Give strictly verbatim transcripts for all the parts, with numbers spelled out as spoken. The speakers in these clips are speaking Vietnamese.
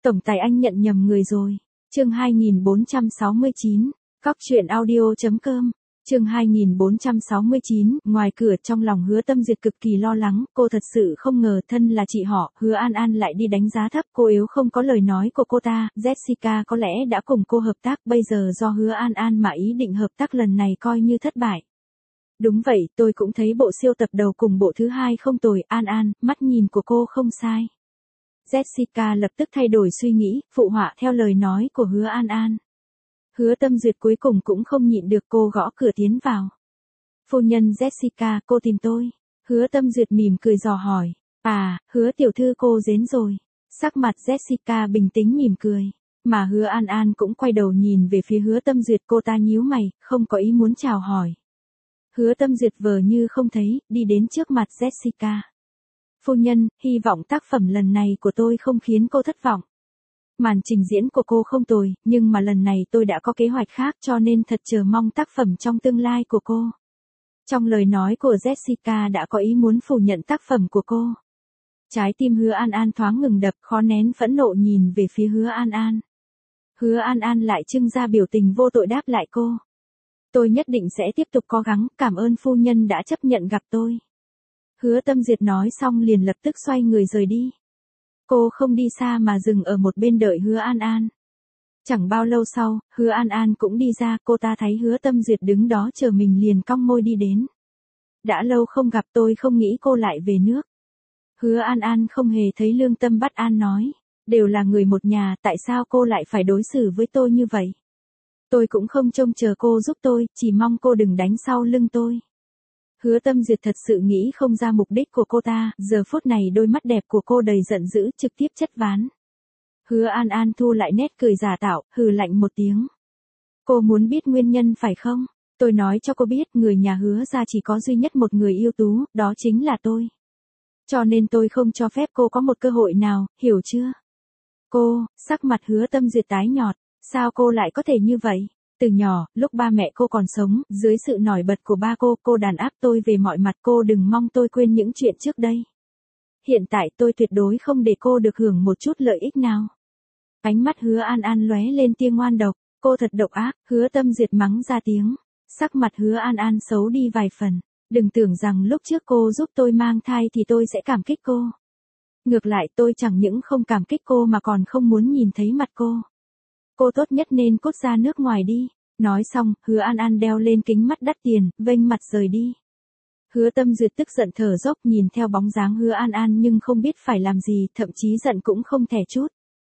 Tổng tài anh nhận nhầm người rồi. Chương hai nghìn bốn trăm sáu mươi chín, cóc truyện audio chấm com. Chương hai nghìn bốn trăm sáu mươi chín, ngoài cửa trong lòng Hứa Tâm Duyệt cực kỳ lo lắng, cô thật sự không ngờ thân là chị họ, Hứa An An lại đi đánh giá thấp cô yếu không có lời nói của cô ta, Jessica có lẽ đã cùng cô hợp tác, bây giờ do Hứa An An mà ý định hợp tác lần này coi như thất bại. Đúng vậy, tôi cũng thấy bộ siêu tập đầu cùng bộ thứ hai không tồi, An An, mắt nhìn của cô không sai. Jessica lập tức thay đổi suy nghĩ, phụ họa theo lời nói của Hứa An An. Hứa Tâm Duyệt cuối cùng cũng không nhịn được, cô gõ cửa tiến vào. Phu nhân Jessica, cô tìm tôi. Hứa Tâm Duyệt mỉm cười dò hỏi. À, Hứa tiểu thư cô đến rồi. Sắc mặt Jessica bình tĩnh mỉm cười. Mà Hứa An An cũng quay đầu nhìn về phía Hứa Tâm Duyệt, cô ta nhíu mày, không có ý muốn chào hỏi. Hứa Tâm Duyệt vờ như không thấy, đi đến trước mặt Jessica. Phu nhân, hy vọng tác phẩm lần này của tôi không khiến cô thất vọng. Màn trình diễn của cô không tồi, nhưng mà lần này tôi đã có kế hoạch khác cho nên thật chờ mong tác phẩm trong tương lai của cô. Trong lời nói của Jessica đã có ý muốn phủ nhận tác phẩm của cô. Trái tim Hứa An An thoáng ngừng đập, khó nén phẫn nộ nhìn về phía Hứa An An. Hứa An An lại trưng ra biểu tình vô tội đáp lại cô. Tôi nhất định sẽ tiếp tục cố gắng, cảm ơn phu nhân đã chấp nhận gặp tôi. Hứa Tâm Duyệt nói xong liền lập tức xoay người rời đi. Cô không đi xa mà dừng ở một bên đợi Hứa An An. Chẳng bao lâu sau, Hứa An An cũng đi ra, cô ta thấy Hứa Tâm Duyệt đứng đó chờ mình liền cong môi đi đến. Đã lâu không gặp, tôi không nghĩ cô lại về nước. Hứa An An không hề thấy lương tâm bất an nói. Đều là người một nhà, tại sao cô lại phải đối xử với tôi như vậy? Tôi cũng không trông chờ cô giúp tôi, chỉ mong cô đừng đánh sau lưng tôi. Hứa Tâm Duyệt thật sự nghĩ không ra mục đích của cô ta, giờ phút này đôi mắt đẹp của cô đầy giận dữ, trực tiếp chất ván. Hứa An An thu lại nét cười giả tạo, hừ lạnh một tiếng. Cô muốn biết nguyên nhân phải không? Tôi nói cho cô biết, người nhà Hứa ra chỉ có duy nhất một người ưu tú, đó chính là tôi. Cho nên tôi không cho phép cô có một cơ hội nào, hiểu chưa? Cô, sắc mặt Hứa Tâm Duyệt tái nhọt, sao cô lại có thể như vậy? Từ nhỏ, lúc ba mẹ cô còn sống, dưới sự nổi bật của ba cô, cô đàn áp tôi về mọi mặt, cô đừng mong tôi quên những chuyện trước đây. Hiện tại tôi tuyệt đối không để cô được hưởng một chút lợi ích nào. Ánh mắt Hứa An An lóe lên tia ngoan độc, cô thật độc ác, Hứa Tâm Duyệt mắng ra tiếng. Sắc mặt Hứa An An xấu đi vài phần, đừng tưởng rằng lúc trước cô giúp tôi mang thai thì tôi sẽ cảm kích cô. Ngược lại tôi chẳng những không cảm kích cô mà còn không muốn nhìn thấy mặt cô. Cô tốt nhất nên cút ra nước ngoài đi. Nói xong, Hứa An An đeo lên kính mắt đắt tiền, vênh mặt rời đi. Hứa Tâm Duyệt tức giận thở dốc nhìn theo bóng dáng Hứa An An nhưng không biết phải làm gì, thậm chí giận cũng không thèm chút.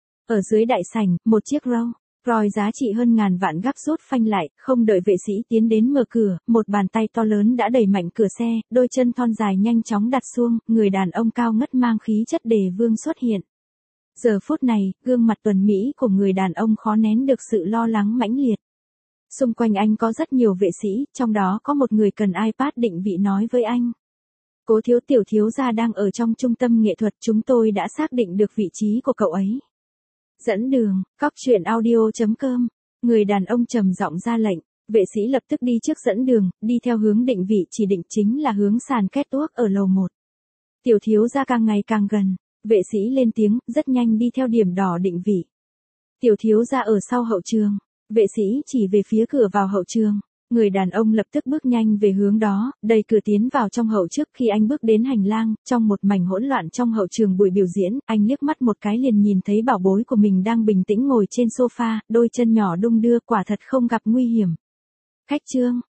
Ở dưới đại sảnh, một chiếc Rolls Royce giá trị hơn ngàn vạn gấp rút phanh lại, không đợi vệ sĩ tiến đến mở cửa, một bàn tay to lớn đã đẩy mạnh cửa xe, đôi chân thon dài nhanh chóng đặt xuông, người đàn ông cao ngất mang khí chất đề vương xuất hiện. Giờ phút này, gương mặt tuấn mỹ của người đàn ông khó nén được sự lo lắng mãnh liệt. Xung quanh anh có rất nhiều vệ sĩ, trong đó có một người cần iPad định vị nói với anh. Cố thiếu tiểu thiếu gia đang ở trong trung tâm nghệ thuật, chúng tôi đã xác định được vị trí của cậu ấy. Dẫn đường, cóc truyện audio chấm com. Người đàn ông trầm giọng ra lệnh, vệ sĩ lập tức đi trước dẫn đường, đi theo hướng định vị chỉ định chính là hướng sàn catwalk ở lầu một. Tiểu thiếu gia càng ngày càng gần. Vệ sĩ lên tiếng, rất nhanh đi theo điểm đỏ định vị. Tiểu thiếu gia ở sau hậu trường. Vệ sĩ chỉ về phía cửa vào hậu trường. Người đàn ông lập tức bước nhanh về hướng đó, đẩy cửa tiến vào trong hậu trước khi anh bước đến hành lang, trong một mảnh hỗn loạn trong hậu trường buổi biểu diễn, anh liếc mắt một cái liền nhìn thấy bảo bối của mình đang bình tĩnh ngồi trên sofa, đôi chân nhỏ đung đưa, quả thật không gặp nguy hiểm. Khách trương,